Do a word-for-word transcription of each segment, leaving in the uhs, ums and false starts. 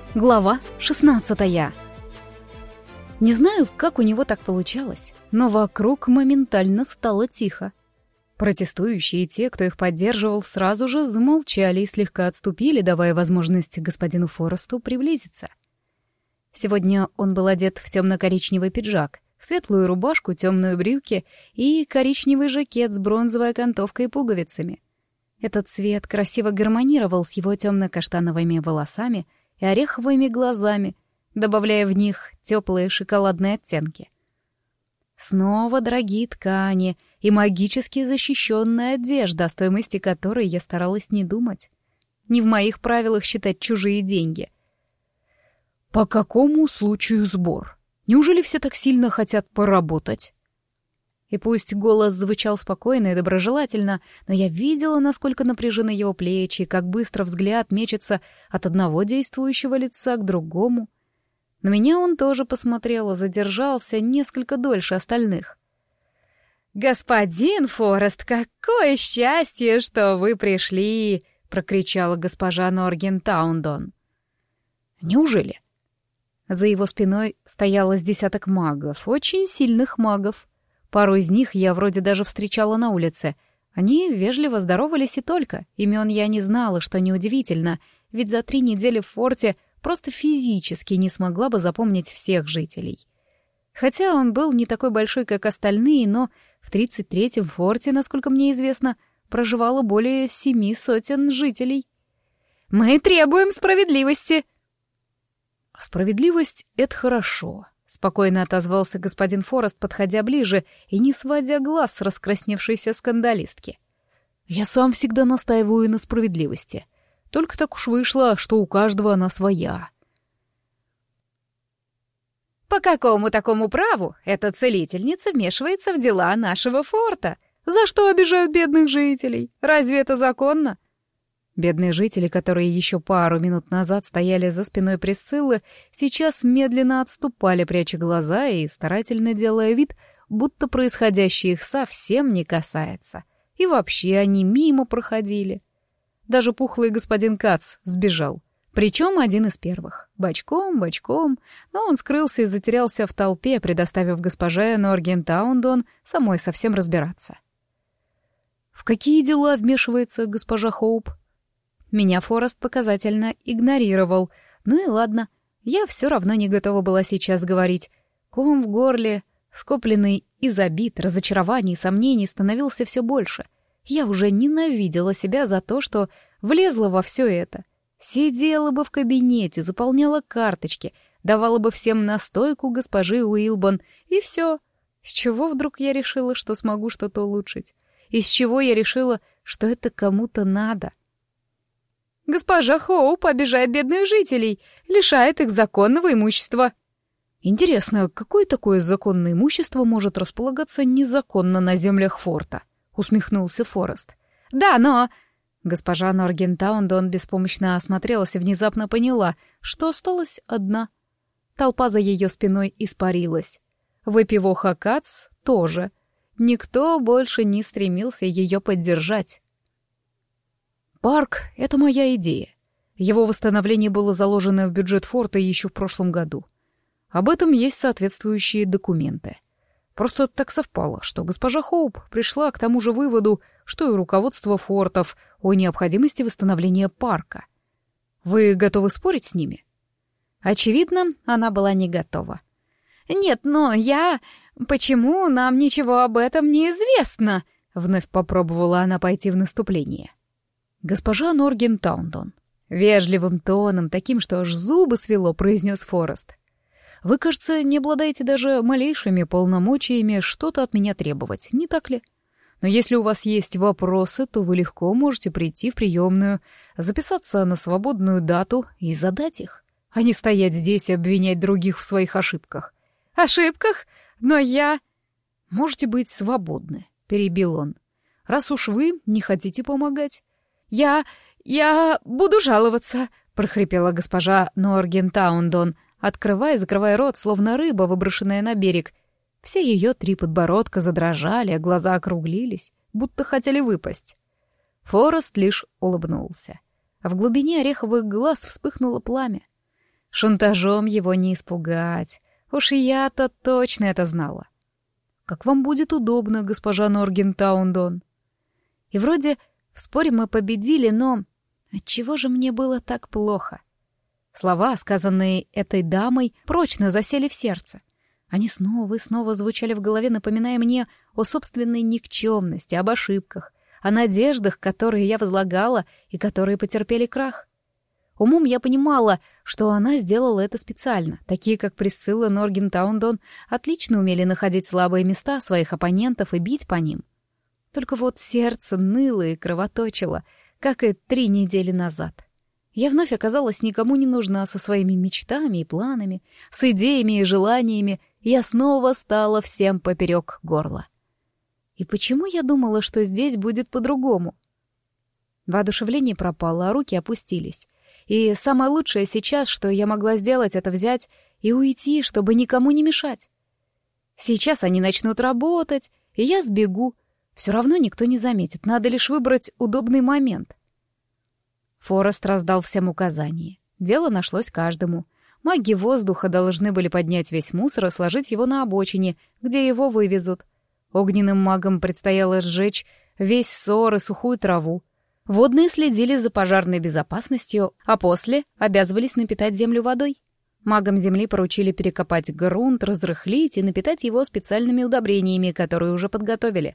Глава шестнадцатая. Не знаю, как у него так получалось, но вокруг моментально стало тихо. Протестующие и те, кто их поддерживал, сразу же замолчали и слегка отступили, давая возможность господину Форесту приблизиться. Сегодня он был одет в темно-коричневый пиджак, светлую рубашку, темные брюки и коричневый жакет с бронзовой окантовкой и пуговицами. Этот цвет красиво гармонировал с его темно-каштановыми волосами и ореховыми глазами, добавляя в них теплые шоколадные оттенки. Снова дорогие ткани и магически защищенная одежда, о стоимости которой я старалась не думать. Не в моих правилах считать чужие деньги. По какому случаю сбор? Неужели все так сильно хотят поработать? И пусть голос звучал спокойно и доброжелательно, но я видела, насколько напряжены его плечи, и как быстро взгляд мечется от одного действующего лица к другому. На меня он тоже посмотрел и задержался несколько дольше остальных. «Господин Форест, какое счастье, что вы пришли!» — прокричала госпожа Норгентаундон. «Неужели?» За его спиной стояло с десяток магов, очень сильных магов. Пару из них я вроде даже встречала на улице. Они вежливо здоровались и только. Имен я не знала, что неудивительно, ведь за три недели в форте просто физически не смогла бы запомнить всех жителей. Хотя он был не такой большой, как остальные, но в тридцать третьем форте, насколько мне известно, проживало более семи сотен жителей. «Мы требуем справедливости!» «Справедливость — это хорошо», — спокойно отозвался господин Форест, подходя ближе и не сводя глаз с раскрасневшейся скандалистки. «Я сам всегда настаиваю на справедливости. Только так уж вышло, что у каждого она своя». «По какому такому праву эта целительница вмешивается в дела нашего форта? За что обижают бедных жителей? Разве это законно?» Бедные жители, которые еще пару минут назад стояли за спиной Присциллы, сейчас медленно отступали, пряча глаза и старательно делая вид, будто происходящее их совсем не касается. И вообще они мимо проходили. Даже пухлый господин Кац сбежал. Причем один из первых. Бочком, бочком, но он скрылся и затерялся в толпе, предоставив госпоже Норгентаундон самой совсем разбираться. «В какие дела вмешивается госпожа Хоуп?» Меня Форест показательно игнорировал. Ну и ладно, я все равно не готова была сейчас говорить. Ком в горле, скопленный из обид, разочарований и сомнений, становился все больше. Я уже ненавидела себя за то, что влезла во все это. Сидела бы в кабинете, заполняла карточки, давала бы всем настойку госпожи Уилбон, и все. С чего вдруг я решила, что смогу что-то улучшить? Из чего я решила, что это кому-то надо? «Госпожа Хоуп обижает бедных жителей, лишает их законного имущества». «Интересно, какое такое законное имущество может располагаться незаконно на землях форта?» — усмехнулся Форест. «Да, но...» Госпожа Норгентаундон беспомощно осмотрелась и внезапно поняла, что осталась одна. Толпа за ее спиной испарилась. Выпивоха Кац тоже. Никто больше не стремился ее поддержать. «Парк — это моя идея. Его восстановление было заложено в бюджет форта еще в прошлом году. Об этом есть соответствующие документы. Просто так совпало, что госпожа Хоуп пришла к тому же выводу, что и руководство фортов о необходимости восстановления парка. Вы готовы спорить с ними?» Очевидно, она была не готова. «Нет, но я... Почему нам ничего об этом не известно?» Вновь попробовала она пойти в наступление. «Госпожа Норгентаундон», — вежливым тоном, таким, что аж зубы свело, произнес Форест. «Вы, кажется, не обладаете даже малейшими полномочиями что-то от меня требовать, не так ли? Но если у вас есть вопросы, то вы легко можете прийти в приемную, записаться на свободную дату и задать их, а не стоять здесь и обвинять других в своих ошибках». «Ошибках? Но я...» «Можете быть свободны», — перебил он. «Раз уж вы не хотите помогать». «Я... я буду жаловаться», — прохрипела госпожа Норгентаундон, открывая и закрывая рот, словно рыба, выброшенная на берег. Все ее три подбородка задрожали, а глаза округлились, будто хотели выпасть. Форест лишь улыбнулся, а в глубине ореховых глаз вспыхнуло пламя. Шантажом его не испугать. Уж я-то точно это знала. «Как вам будет удобно, госпожа Норгентаундон». И вроде в споре мы победили, но отчего же мне было так плохо? Слова, сказанные этой дамой, прочно засели в сердце. Они снова и снова звучали в голове, напоминая мне о собственной никчемности, об ошибках, о надеждах, которые я возлагала и которые потерпели крах. Умом я понимала, что она сделала это специально. Такие, как Присцилла Норгентаундон, отлично умели находить слабые места своих оппонентов и бить по ним. Только вот сердце ныло и кровоточило, как и три недели назад. Я вновь оказалась никому не нужна со своими мечтами и планами, с идеями и желаниями, и я снова стала всем поперек горла. И почему я думала, что здесь будет по-другому? Воодушевление пропало, а руки опустились. И самое лучшее сейчас, что я могла сделать, это взять и уйти, чтобы никому не мешать. Сейчас они начнут работать, и я сбегу. Все равно никто не заметит, надо лишь выбрать удобный момент. Форест раздал всем указания. Дело нашлось каждому. Маги воздуха должны были поднять весь мусор и сложить его на обочине, где его вывезут. Огненным магам предстояло сжечь весь ссор и сухую траву. Водные следили за пожарной безопасностью, а после обязывались напитать землю водой. Магам земли поручили перекопать грунт, разрыхлить и напитать его специальными удобрениями, которые уже подготовили.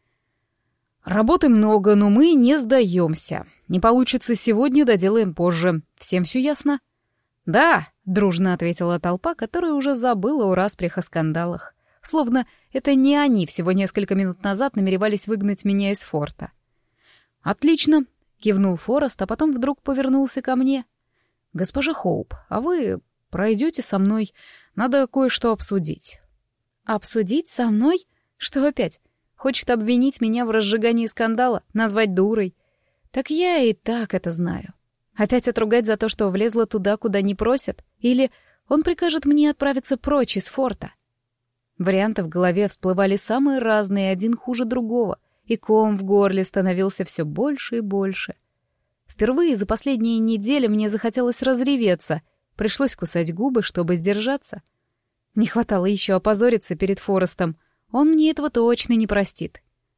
«Работы много, но мы не сдаемся. Не получится сегодня, доделаем позже. Всем все ясно?» «Да», — дружно ответила толпа, которая уже забыла о распрях и скандалах. Словно это не они всего несколько минут назад намеревались выгнать меня из форта. «Отлично», — кивнул Форест, а потом вдруг повернулся ко мне. «Госпожа Хоуп, а вы пройдете со мной? Надо кое-что обсудить». «Обсудить со мной? Что опять? Хочет обвинить меня в разжигании скандала, назвать дурой? Так я и так это знаю. Опять отругать за то, что влезла туда, куда не просят? Или он прикажет мне отправиться прочь из форта?» Варианты в голове всплывали самые разные, один хуже другого, и ком в горле становился все больше и больше. Впервые за последние недели мне захотелось разреветься, пришлось кусать губы, чтобы сдержаться. Не хватало еще опозориться перед Форестом, он мне этого точно не простит.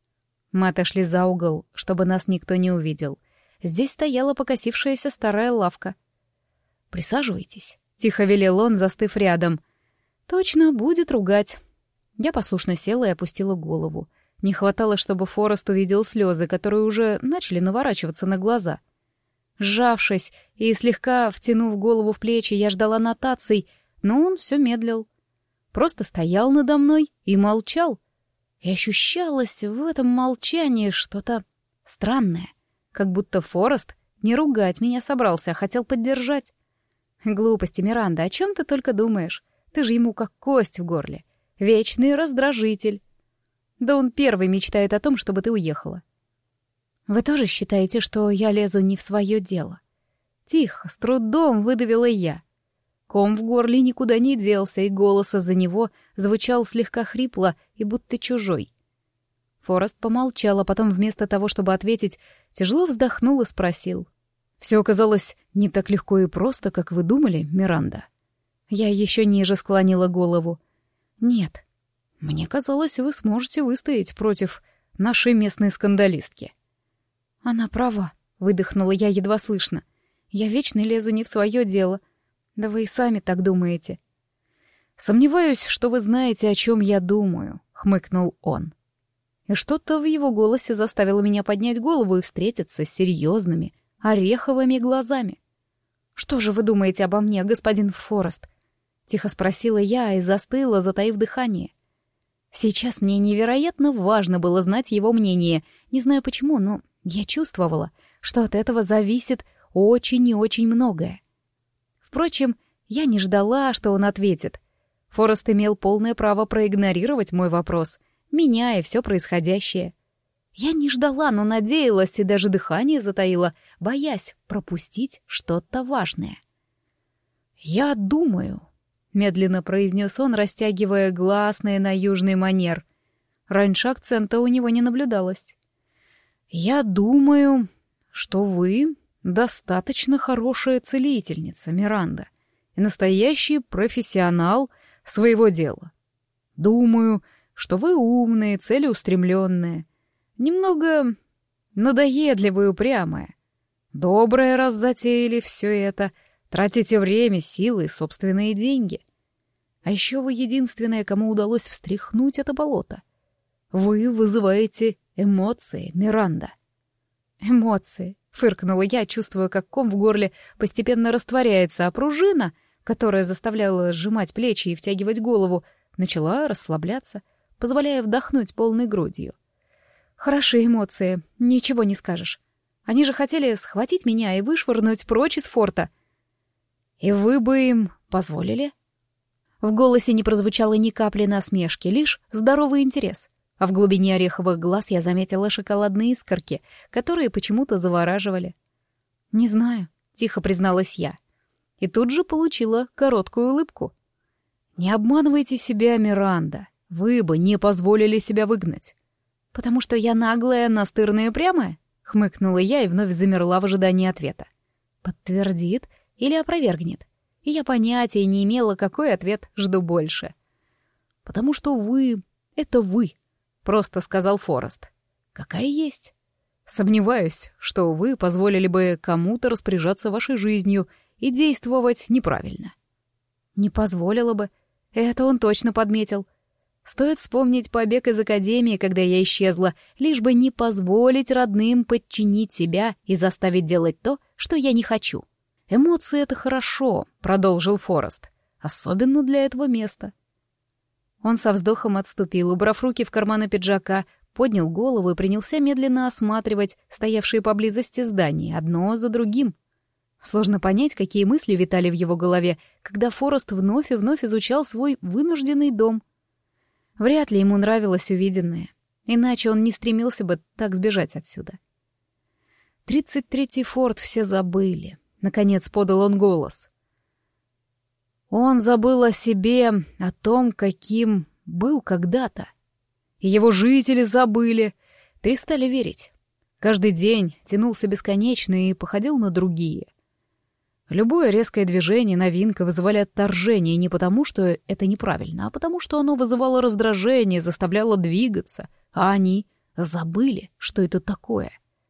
Мы отошли за угол, чтобы нас никто не увидел. Здесь стояла покосившаяся старая лавка. «Присаживайтесь», — тихо велел он, застыв рядом. «Точно, будет ругать». Я послушно села и опустила голову. Не хватало, чтобы Форест увидел слезы, которые уже начали наворачиваться на глаза. Сжавшись и слегка втянув голову в плечи, я ждала нотаций, но он все медлил. Просто стоял надо мной и молчал. И ощущалось в этом молчании что-то странное, как будто Форест не ругать меня собрался, а хотел поддержать. «Глупости, Миранда, о чем ты только думаешь? Ты же ему как кость в горле. Вечный раздражитель. Да он первый мечтает о том, чтобы ты уехала». «Вы тоже считаете, что я лезу не в свое дело?» Тихо, с трудом выдавила я. Ком в горле никуда не делся, и голос из-за него звучал слегка хрипло и будто чужой. Форест помолчал, а потом вместо того, чтобы ответить, тяжело вздохнул и спросил. «Все оказалось не так легко и просто, как вы думали, Миранда?» Я еще ниже склонила голову. «Нет, мне казалось, вы сможете выстоять против нашей местной скандалистки». «Она права», — выдохнула я едва слышно. «Я вечно лезу не в свое дело. Да вы и сами так думаете». «Сомневаюсь, что вы знаете, о чем я думаю», — хмыкнул он. И что-то в его голосе заставило меня поднять голову и встретиться с серьезными, ореховыми глазами. «Что же вы думаете обо мне, господин Форест?» — тихо спросила я и застыла, затаив дыхание. Сейчас мне невероятно важно было знать его мнение. Не знаю почему, но я чувствовала, что от этого зависит очень и очень многое. Впрочем, я не ждала, что он ответит. Форест имел полное право проигнорировать мой вопрос, меня и все происходящее. Я не ждала, но надеялась и даже дыхание затаила, боясь пропустить что-то важное. «Я думаю», — медленно произнес он, растягивая гласные на южный манер. Раньше акцента у него не наблюдалось. «Я думаю, что вы достаточно хорошая целительница, Миранда, и настоящий профессионал своего дела. Думаю, что вы умные, целеустремленные, немного надоедливые и упрямые. Доброе раз затеяли все это, тратите время, силы и собственные деньги. А еще вы единственная, кому удалось встряхнуть это болото. Вы вызываете эмоции, Миранда. Эмоции, фыркнула я, чувствуя, как ком в горле постепенно растворяется, а пружина, которая заставляла сжимать плечи и втягивать голову, начала расслабляться, позволяя вдохнуть полной грудью. Хорошие эмоции, ничего не скажешь. Они же хотели схватить меня и вышвырнуть прочь из форта. И вы бы им позволили? В голосе не прозвучало ни капли насмешки, лишь здоровый интерес. А в глубине ореховых глаз я заметила шоколадные искорки, которые почему-то завораживали. «Не знаю», — тихо призналась я. И тут же получила короткую улыбку. «Не обманывайте себя, Миранда. Вы бы не позволили себя выгнать». «Потому что я наглая, настырная и упрямая?» — хмыкнула я и вновь замерла в ожидании ответа. Подтвердит или опровергнет? И я понятия не имела, какой ответ жду больше. «Потому что вы — это вы», — просто сказал Форест. «Какая есть. Сомневаюсь, что вы позволили бы кому-то распоряжаться вашей жизнью и действовать неправильно». «Не позволила бы. Это он точно подметил. Стоит вспомнить побег из академии, когда я исчезла, лишь бы не позволить родным подчинить себя и заставить делать то, что я не хочу. «Эмоции — это хорошо», — продолжил Форест. «Особенно для этого места». Он со вздохом отступил, убрав руки в карманы пиджака, поднял голову и принялся медленно осматривать стоявшие поблизости здания, одно за другим. Сложно понять, какие мысли витали в его голове, когда Форест вновь и вновь изучал свой вынужденный дом. Вряд ли ему нравилось увиденное, иначе он не стремился бы так сбежать отсюда. Тридцать третий форт все забыли. Наконец подал он голос. Он забыл о себе, о том, каким был когда-то. И его жители забыли, перестали верить. Каждый день тянулся бесконечно и походил на другие. Любое резкое движение, новинка вызывали отторжение не потому, что это неправильно, а потому, что оно вызывало раздражение, заставляло двигаться, а они забыли, что это такое.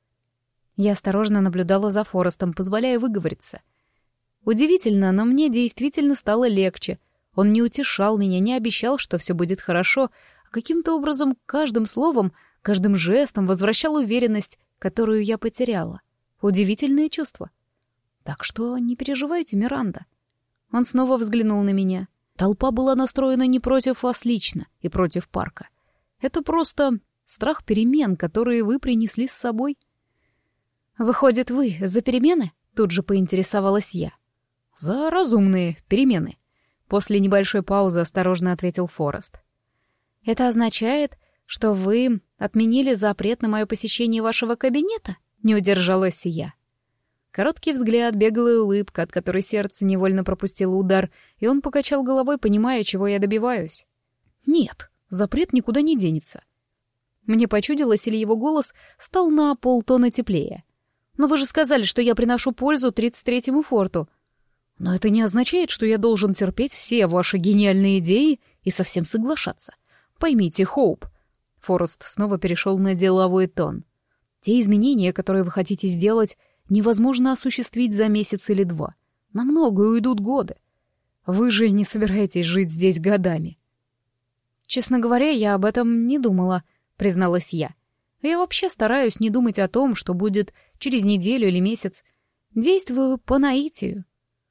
Я осторожно наблюдала за Форестом, позволяя выговориться. Удивительно, но мне действительно стало легче. Он не утешал меня, не обещал, что все будет хорошо, а каким-то образом каждым словом, каждым жестом возвращал уверенность, которую я потеряла. Удивительное чувство. Так что не переживайте, Миранда. Он снова взглянул на меня. Толпа была настроена не против вас лично и против парка. Это просто страх перемен, которые вы принесли с собой. «Выходит, вы за перемены?» — тут же поинтересовалась я. «За разумные перемены», — после небольшой паузы осторожно ответил Форест. «Это означает, что вы отменили запрет на мое посещение вашего кабинета?» — не удержалась я. Короткий взгляд, беглая улыбка, от которой сердце невольно пропустило удар, и он покачал головой, понимая, чего я добиваюсь. «Нет, запрет никуда не денется». Мне почудилось, или его голос стал на полтона теплее. «Но вы же сказали, что я приношу пользу тридцать третьему форту. Но это не означает, что я должен терпеть все ваши гениальные идеи и совсем соглашаться. Поймите, Хоуп». Форест снова перешел на деловой тон. «Те изменения, которые вы хотите сделать, невозможно осуществить за месяц или два. На многое уйдут годы. Вы же не собираетесь жить здесь годами». «Честно говоря, я об этом не думала», — призналась я. «Я вообще стараюсь не думать о том, что будет через неделю или месяц. Действую по наитию».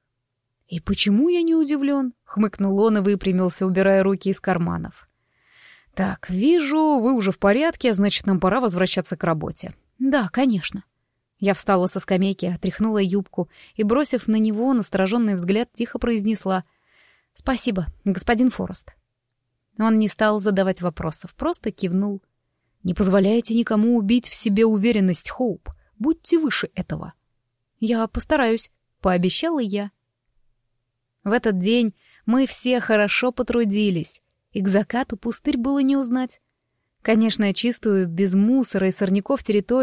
«И почему я не удивлен?» — хмыкнул он и выпрямился, убирая руки из карманов. «Так, вижу, вы уже в порядке, а значит, нам пора возвращаться к работе». «Да, конечно». Я встала со скамейки, отряхнула юбку и, бросив на него настороженный взгляд, тихо произнесла: «Спасибо, господин Форест». Он не стал задавать вопросов, просто кивнул. «Не позволяйте никому убить в себе уверенность, Хоуп. Будьте выше этого». «Я постараюсь», — пообещала я. В этот день мы все хорошо потрудились, и к закату пустырь было не узнать. Конечно, чистую, без мусора и сорняков территорию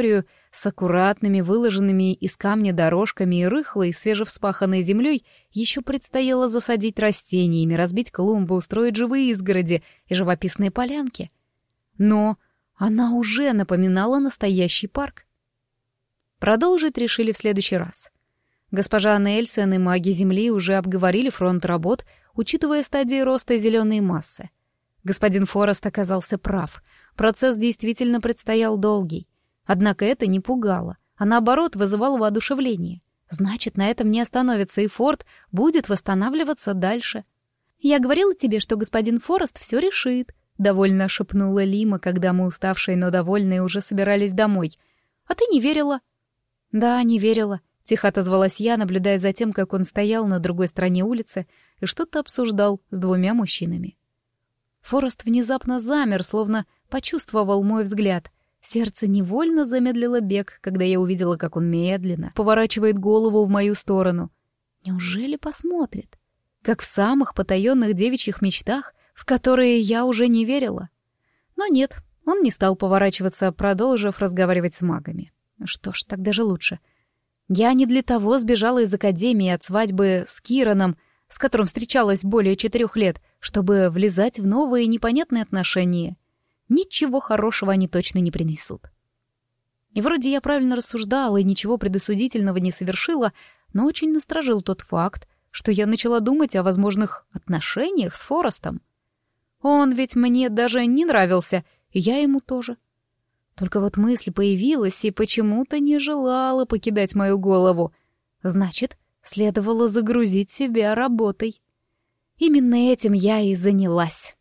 с аккуратными, выложенными из камня дорожками и рыхлой, свежевспаханной землей, еще предстояло засадить растениями, разбить клумбы, устроить живые изгороди и живописные полянки. Но она уже напоминала настоящий парк. Продолжить решили в следующий раз. Госпожа Нельсон и маги Земли уже обговорили фронт работ, учитывая стадии роста зеленой массы. Господин Форест оказался прав. Процесс действительно предстоял долгий. Однако это не пугало, а наоборот вызывало воодушевление. Значит, на этом не остановится, и форт будет восстанавливаться дальше. «Я говорила тебе, что господин Форест все решит», — довольно шепнула Лима, когда мы, уставшие, но довольные, уже собирались домой. «А ты не верила?» «Да, не верила», — тихо отозвалась я, наблюдая за тем, как он стоял на другой стороне улицы и что-то обсуждал с двумя мужчинами. Форест внезапно замер, словно почувствовал мой взгляд. Сердце невольно замедлило бег, когда я увидела, как он медленно поворачивает голову в мою сторону. Неужели посмотрит? Как в самых потаенных девичьих мечтах, в которые я уже не верила. Но нет, он не стал поворачиваться, продолжив разговаривать с магами. Что ж, так даже лучше. Я не для того сбежала из академии от свадьбы с Кираном, с которым встречалась более четырех лет, чтобы влезать в новые непонятные отношения. Ничего хорошего они точно не принесут. И вроде я правильно рассуждала и ничего предосудительного не совершила, но очень насторожил тот факт, что я начала думать о возможных отношениях с Форестом. Он ведь мне даже не нравился, и я ему тоже. Только вот мысль появилась и почему-то не желала покидать мою голову. Значит, следовало загрузить себя работой. Именно этим я и занялась.